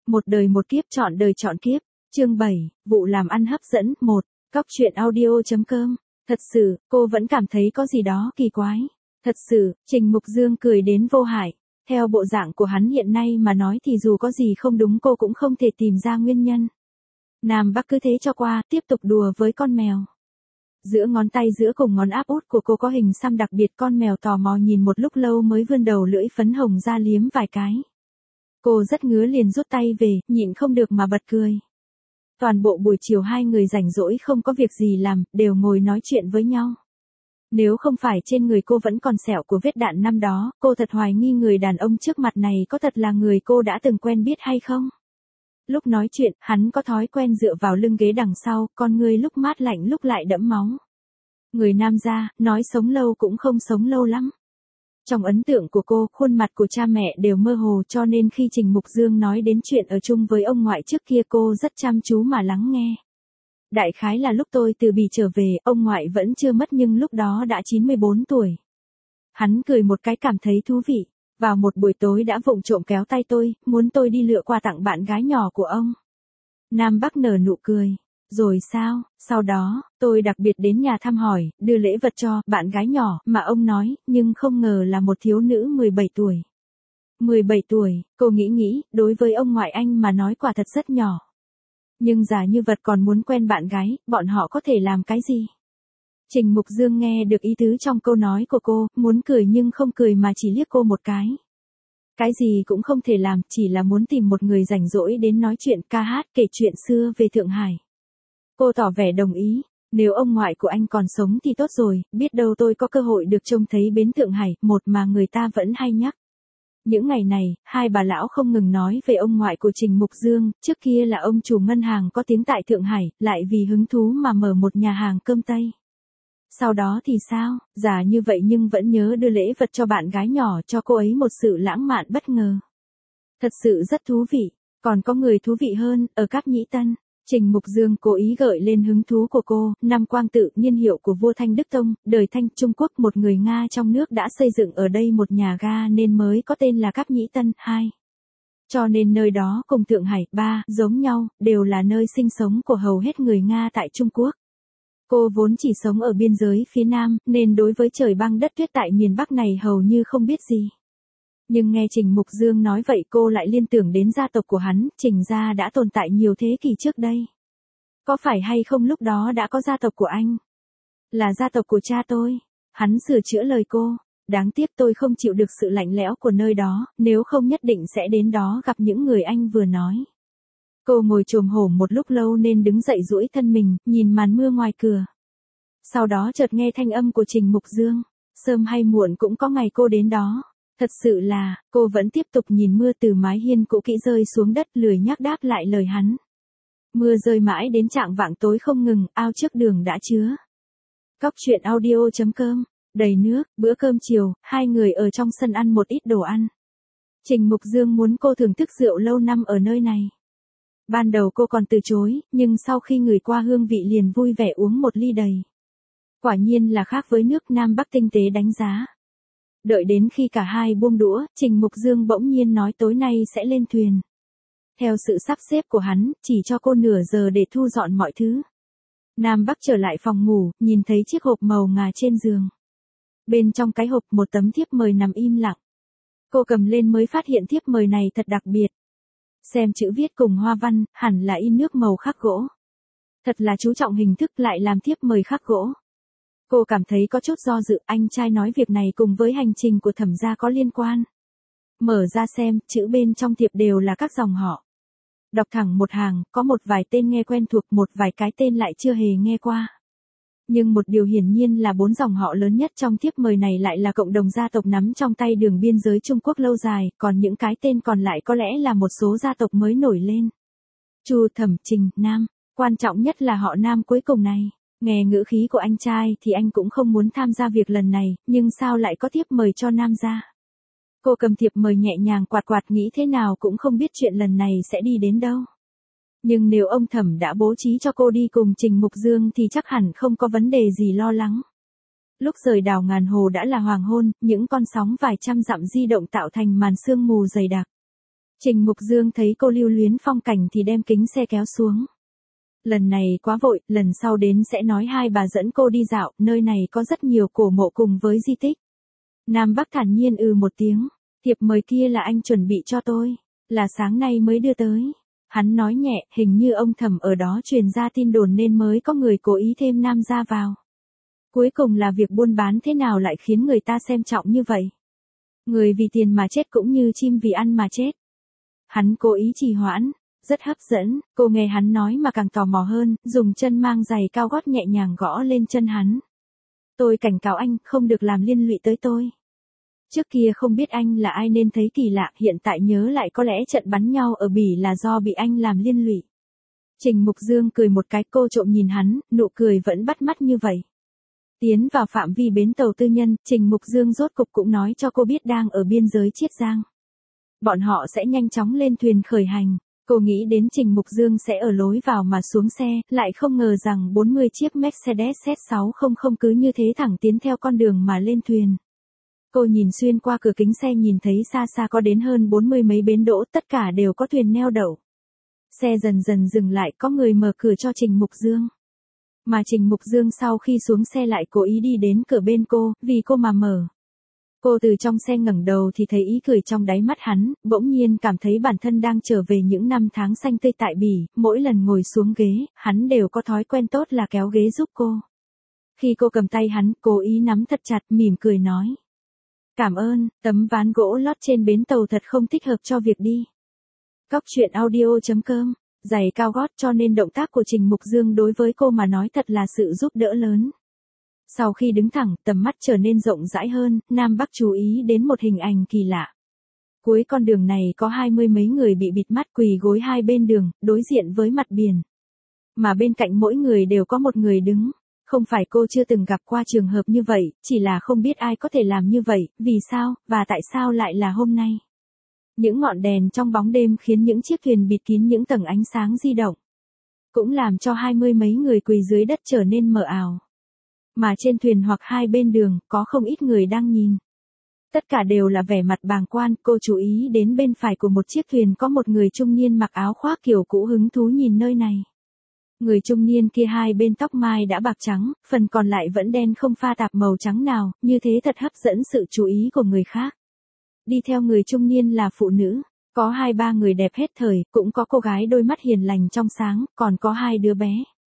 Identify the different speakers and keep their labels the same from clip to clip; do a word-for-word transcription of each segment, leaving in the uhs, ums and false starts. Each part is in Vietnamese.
Speaker 1: Một đời một kiếp chọn đời chọn kiếp. Chương bảy, vụ làm ăn hấp dẫn. Một. Cóc truyện audio chấm com. Thật sự, cô vẫn cảm thấy có gì đó kỳ quái. Thật sự, Trình Mục Dương cười đến vô hại. Theo bộ dạng của hắn hiện nay mà nói thì dù có gì không đúng cô cũng không thể tìm ra nguyên nhân. Nam Bắc cứ thế cho qua, tiếp tục đùa với con mèo. Giữa ngón tay giữa cùng ngón áp út của cô có hình xăm đặc biệt, con mèo tò mò nhìn một lúc lâu mới vươn đầu lưỡi phấn hồng ra liếm vài cái. Cô rất ngứa liền rút tay về, nhịn không được mà bật cười. Toàn bộ buổi chiều hai người rảnh rỗi không có việc gì làm, đều ngồi nói chuyện với nhau. Nếu không phải trên người cô vẫn còn sẹo của vết đạn năm đó, cô thật hoài nghi người đàn ông trước mặt này có thật là người cô đã từng quen biết hay không. Lúc nói chuyện, hắn có thói quen dựa vào lưng ghế đằng sau, con người lúc mát lạnh lúc lại đẫm máu. Người nam gia, nói sống lâu cũng không sống lâu lắm. Trong ấn tượng của cô, khuôn mặt của cha mẹ đều mơ hồ, cho nên khi Trình Mục Dương nói đến chuyện ở chung với ông ngoại trước kia cô rất chăm chú mà lắng nghe. Đại khái là lúc tôi từ Bỉ trở về, ông ngoại vẫn chưa mất nhưng lúc đó đã chín mươi bốn tuổi. Hắn cười một cái cảm thấy thú vị. Vào một buổi tối đã vụng trộm kéo tay tôi, muốn tôi đi lựa quà tặng bạn gái nhỏ của ông. Nam Bắc nở nụ cười. Rồi sao, sau đó, tôi đặc biệt đến nhà thăm hỏi, đưa lễ vật cho bạn gái nhỏ mà ông nói, nhưng không ngờ là một thiếu nữ mười bảy tuổi. mười bảy tuổi, cô nghĩ nghĩ, đối với ông ngoại anh mà nói quả thật rất nhỏ. Nhưng già như vật còn muốn quen bạn gái, bọn họ có thể làm cái gì? Trình Mục Dương nghe được ý tứ trong câu nói của cô, muốn cười nhưng không cười mà chỉ liếc cô một cái. Cái gì cũng không thể làm, chỉ là muốn tìm một người rảnh rỗi đến nói chuyện, ca hát, kể chuyện xưa về Thượng Hải. Cô tỏ vẻ đồng ý, nếu ông ngoại của anh còn sống thì tốt rồi, biết đâu tôi có cơ hội được trông thấy bến Thượng Hải, một mà người ta vẫn hay nhắc. Những ngày này, hai bà lão không ngừng nói về ông ngoại của Trình Mục Dương, trước kia là ông chủ ngân hàng có tiếng tại Thượng Hải, lại vì hứng thú mà mở một nhà hàng cơm Tây. Sau đó thì sao, già như vậy nhưng vẫn nhớ đưa lễ vật cho bạn gái nhỏ, cho cô ấy một sự lãng mạn bất ngờ. Thật sự rất thú vị, còn có người thú vị hơn, ở Cáp Nhĩ Tân. Trình Mục Dương cố ý gợi lên hứng thú của cô, năm Quang Tự, niên hiệu của vua Thanh Đức Tông, đời Thanh, Trung Quốc, một người Nga trong nước đã xây dựng ở đây một nhà ga nên mới có tên là Cáp Nhĩ Tân. Hai. Cho nên nơi đó cùng Thượng Hải, ba, giống nhau, đều là nơi sinh sống của hầu hết người Nga tại Trung Quốc. Cô vốn chỉ sống ở biên giới phía Nam, nên đối với trời băng đất tuyết tại miền Bắc này hầu như không biết gì. Nhưng nghe Trình Mục Dương nói vậy cô lại liên tưởng đến gia tộc của hắn, Trình gia đã tồn tại nhiều thế kỷ trước đây. Có phải hay không lúc đó đã có gia tộc của anh? Là gia tộc của cha tôi. Hắn sửa chữa lời cô. Đáng tiếc tôi không chịu được sự lạnh lẽo của nơi đó, nếu không nhất định sẽ đến đó gặp những người anh vừa nói. Cô ngồi chồm hổm một lúc lâu nên đứng dậy duỗi thân mình, nhìn màn mưa ngoài cửa. Sau đó chợt nghe thanh âm của Trình Mục Dương. Sớm hay muộn cũng có ngày cô đến đó. Thật sự là, cô vẫn tiếp tục nhìn mưa từ mái hiên cũ kỹ rơi xuống đất, lười nhắc đáp lại lời hắn. Mưa rơi mãi đến chạng vạng tối không ngừng, ao trước đường đã chứa. Cóc truyện audio chấm com. Đầy nước, bữa cơm chiều, hai người ở trong sân ăn một ít đồ ăn. Trình Mục Dương muốn cô thưởng thức rượu lâu năm ở nơi này. Ban đầu cô còn từ chối, nhưng sau khi ngửi qua hương vị liền vui vẻ uống một ly đầy. Quả nhiên là khác với nước Nam Bắc tinh tế đánh giá. Đợi đến khi cả hai buông đũa, Trình Mục Dương bỗng nhiên nói tối nay sẽ lên thuyền. Theo sự sắp xếp của hắn, chỉ cho cô nửa giờ để thu dọn mọi thứ. Nam Bắc trở lại phòng ngủ, nhìn thấy chiếc hộp màu ngà trên giường. Bên trong cái hộp một tấm thiếp mời nằm im lặng. Cô cầm lên mới phát hiện thiếp mời này thật đặc biệt. Xem chữ viết cùng hoa văn, hẳn là in nước màu khắc gỗ. Thật là chú trọng hình thức lại làm thiếp mời khắc gỗ. Cô cảm thấy có chút do dự, anh trai nói việc này cùng với hành trình của Thẩm gia có liên quan. Mở ra xem, chữ bên trong thiệp đều là các dòng họ. Đọc thẳng một hàng, có một vài tên nghe quen thuộc, một vài cái tên lại chưa hề nghe qua. Nhưng một điều hiển nhiên là bốn dòng họ lớn nhất trong thiếp mời này lại là cộng đồng gia tộc nắm trong tay đường biên giới Trung Quốc lâu dài, còn những cái tên còn lại có lẽ là một số gia tộc mới nổi lên. Chu, Thẩm, Trình, Nam, quan trọng nhất là họ Nam cuối cùng này. Nghe ngữ khí của anh trai thì anh cũng không muốn tham gia việc lần này, nhưng sao lại có thiếp mời cho Nam gia? Cô cầm thiệp mời nhẹ nhàng quạt quạt nghĩ thế nào cũng không biết chuyện lần này sẽ đi đến đâu. Nhưng nếu ông Thẩm đã bố trí cho cô đi cùng Trình Mục Dương thì chắc hẳn không có vấn đề gì lo lắng. Lúc rời đảo Ngàn Hồ đã là hoàng hôn, những con sóng vài trăm dặm di động tạo thành màn sương mù dày đặc. Trình Mục Dương thấy cô lưu luyến phong cảnh thì đem kính xe kéo xuống. Lần này quá vội, lần sau đến sẽ nói hai bà dẫn cô đi dạo, nơi này có rất nhiều cổ mộ cùng với di tích. Nam Bắc thản nhiên ừ một tiếng, thiệp mời kia là anh chuẩn bị cho tôi, là sáng nay mới đưa tới. Hắn nói nhẹ, hình như ông Thẩm ở đó truyền ra tin đồn nên mới có người cố ý thêm nam gia vào. Cuối cùng là việc buôn bán thế nào lại khiến người ta xem trọng như vậy. Người vì tiền mà chết cũng như chim vì ăn mà chết. Hắn cố ý trì hoãn, rất hấp dẫn, cô nghe hắn nói mà càng tò mò hơn, dùng chân mang giày cao gót nhẹ nhàng gõ lên chân hắn. Tôi cảnh cáo anh, không được làm liên lụy tới tôi. Trước kia không biết anh là ai nên thấy kỳ lạ, hiện tại nhớ lại có lẽ trận bắn nhau ở Bỉ là do bị anh làm liên lụy. Trình Mục Dương cười một cái, cô trộm nhìn hắn, nụ cười vẫn bắt mắt như vậy. Tiến vào phạm vi bến tàu tư nhân, Trình Mục Dương rốt cục cũng nói cho cô biết đang ở biên giới Chiết Giang. Bọn họ sẽ nhanh chóng lên thuyền khởi hành. Cô nghĩ đến Trình Mục Dương sẽ ở lối vào mà xuống xe, lại không ngờ rằng bốn mươi chiếc Mercedes Z sáu trăm cứ như thế thẳng tiến theo con đường mà lên thuyền. Cô nhìn xuyên qua cửa kính xe nhìn thấy xa xa có đến hơn bốn mươi mấy bến đỗ, tất cả đều có thuyền neo đậu. Xe dần dần dừng lại, có người mở cửa cho Trình Mục Dương. Mà Trình Mục Dương sau khi xuống xe lại cố ý đi đến cửa bên cô, vì cô mà mở. Cô từ trong xe ngẩng đầu thì thấy ý cười trong đáy mắt hắn, bỗng nhiên cảm thấy bản thân đang trở về những năm tháng xanh tươi tại Bỉ, mỗi lần ngồi xuống ghế, hắn đều có thói quen tốt là kéo ghế giúp cô. Khi cô cầm tay hắn, cố ý nắm thật chặt, mỉm cười nói. Cảm ơn, tấm ván gỗ lót trên bến tàu thật không thích hợp cho việc đi. Cóc truyện audio chấm com, giày cao gót cho nên động tác của Trình Mục Dương đối với cô mà nói thật là sự giúp đỡ lớn. Sau khi đứng thẳng, tầm mắt trở nên rộng rãi hơn, Nam Bắc chú ý đến một hình ảnh kỳ lạ. Cuối con đường này có hai mươi mấy người bị bịt mắt quỳ gối hai bên đường, đối diện với mặt biển. Mà bên cạnh mỗi người đều có một người đứng. Không phải cô chưa từng gặp qua trường hợp như vậy, chỉ là không biết ai có thể làm như vậy, vì sao, và tại sao lại là hôm nay. Những ngọn đèn trong bóng đêm khiến những chiếc thuyền bịt kín những tầng ánh sáng di động. Cũng làm cho hai mươi mấy người quỳ dưới đất trở nên mờ ảo. Mà trên thuyền hoặc hai bên đường, có không ít người đang nhìn. Tất cả đều là vẻ mặt bàng quan, cô chú ý đến bên phải của một chiếc thuyền có một người trung niên mặc áo khoác kiểu cũ hứng thú nhìn nơi này. Người trung niên kia hai bên tóc mai đã bạc trắng, phần còn lại vẫn đen không pha tạp màu trắng nào, như thế thật hấp dẫn sự chú ý của người khác. Đi theo người trung niên là phụ nữ, có hai ba người đẹp hết thời, cũng có cô gái đôi mắt hiền lành trong sáng, còn có hai đứa bé.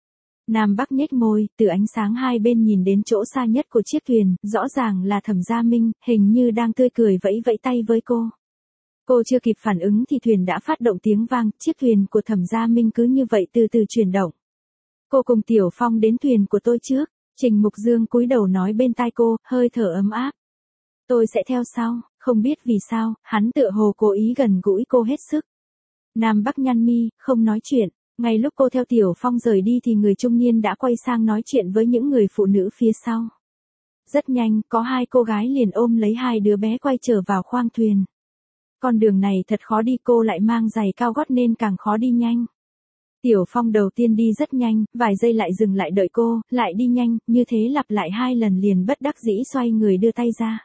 Speaker 1: Nam Bắc nhếch môi, từ ánh sáng hai bên nhìn đến chỗ xa nhất của chiếc thuyền, rõ ràng là Thẩm Gia Minh, hình như đang tươi cười vẫy vẫy tay với cô. Cô chưa kịp phản ứng thì thuyền đã phát động tiếng vang, chiếc thuyền của Thẩm Gia Minh cứ như vậy từ từ chuyển động. Cô cùng Tiểu Phong đến thuyền của tôi trước, Trình Mục Dương cúi đầu nói bên tai cô, hơi thở ấm áp. Tôi sẽ theo sau, không biết vì sao, hắn tựa hồ cố ý gần gũi cô hết sức. Nam Bắc nhăn mi, không nói chuyện, ngay lúc cô theo Tiểu Phong rời đi thì người trung niên đã quay sang nói chuyện với những người phụ nữ phía sau. Rất nhanh, có hai cô gái liền ôm lấy hai đứa bé quay trở vào khoang thuyền. Con đường này thật khó đi, cô lại mang giày cao gót nên càng khó đi nhanh. Tiểu Phong đầu tiên đi rất nhanh, vài giây lại dừng lại đợi cô, lại đi nhanh, như thế lặp lại hai lần liền bất đắc dĩ xoay người đưa tay ra.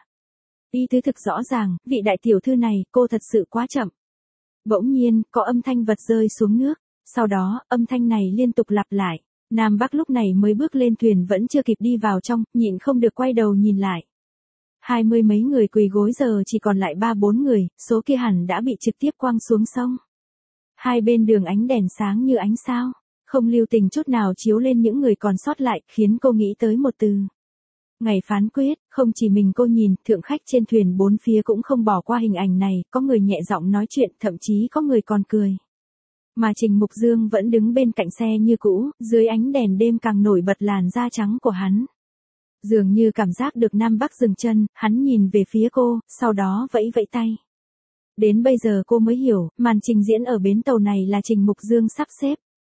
Speaker 1: Ý tứ thực rõ ràng, vị đại tiểu thư này, cô thật sự quá chậm. Bỗng nhiên, có âm thanh vật rơi xuống nước, sau đó, âm thanh này liên tục lặp lại. Nam Bắc lúc này mới bước lên thuyền vẫn chưa kịp đi vào trong, nhịn không được quay đầu nhìn lại. Hai mươi mấy người quỳ gối giờ chỉ còn lại ba bốn người, số kia hẳn đã bị trực tiếp quăng xuống sông. Hai bên đường ánh đèn sáng như ánh sao, không lưu tình chút nào chiếu lên những người còn sót lại, khiến cô nghĩ tới một từ. Ngày phán quyết, không chỉ mình cô nhìn, thượng khách trên thuyền bốn phía cũng không bỏ qua hình ảnh này, có người nhẹ giọng nói chuyện, thậm chí có người còn cười. Mà Trình Mục Dương vẫn đứng bên cạnh xe như cũ, dưới ánh đèn đêm càng nổi bật làn da trắng của hắn. Dường như cảm giác được Nam Bắc dừng chân, hắn nhìn về phía cô, sau đó vẫy vẫy tay. Đến bây giờ cô mới hiểu, màn trình diễn ở bến tàu này là Trình Mục Dương sắp xếp.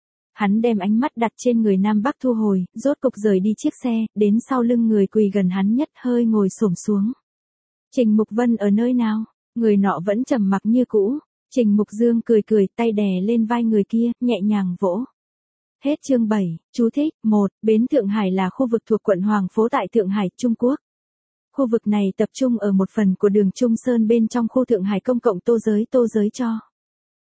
Speaker 1: Hắn đem ánh mắt đặt trên người Nam Bắc thu hồi, rốt cục rời đi chiếc xe, đến sau lưng người quỳ gần hắn nhất hơi ngồi xổm xuống. Trình Mục Vân ở nơi nào? Người nọ vẫn trầm mặc như cũ. Trình Mục Dương cười cười, tay đè lên vai người kia, nhẹ nhàng vỗ. Hết chương bảy, chú thích, một, Bến Thượng Hải là khu vực thuộc quận Hoàng Phố tại Thượng Hải, Trung Quốc. Khu vực này tập trung ở một phần của đường Trung Sơn bên trong khu Thượng Hải công cộng Tô Giới Tô Giới cho.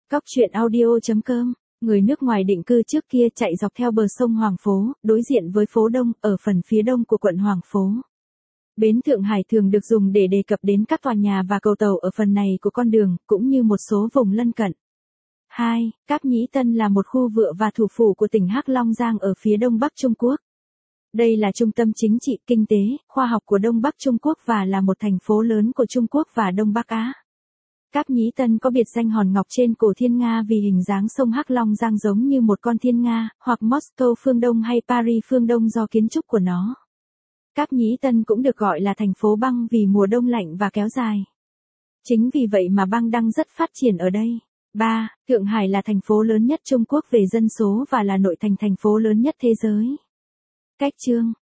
Speaker 1: Cóc truyện audio chấm com. Người nước ngoài định cư trước kia chạy dọc theo bờ sông Hoàng Phố, đối diện với phố Đông, ở phần phía đông của quận Hoàng Phố. Bến Thượng Hải thường được dùng để đề cập đến các tòa nhà và cầu tàu ở phần này của con đường, cũng như một số vùng lân cận. hai. Cáp Nhĩ Tân là một khu vựa và thủ phủ của tỉnh Hắc Long Giang ở phía đông bắc Trung Quốc. Đây là trung tâm chính trị, kinh tế, khoa học của Đông Bắc Trung Quốc và là một thành phố lớn của Trung Quốc và Đông Bắc Á. Cáp Nhĩ Tân có biệt danh hòn ngọc trên cổ thiên nga vì hình dáng sông Hắc Long Giang giống như một con thiên nga, hoặc Moscow phương Đông hay Paris phương Đông do kiến trúc của nó. Cáp Nhĩ Tân cũng được gọi là thành phố băng vì mùa đông lạnh và kéo dài. Chính vì vậy mà băng đang rất phát triển ở đây. ba. Thượng Hải là thành phố lớn nhất Trung Quốc về dân số và là nội thành thành phố lớn nhất thế giới. Cách chương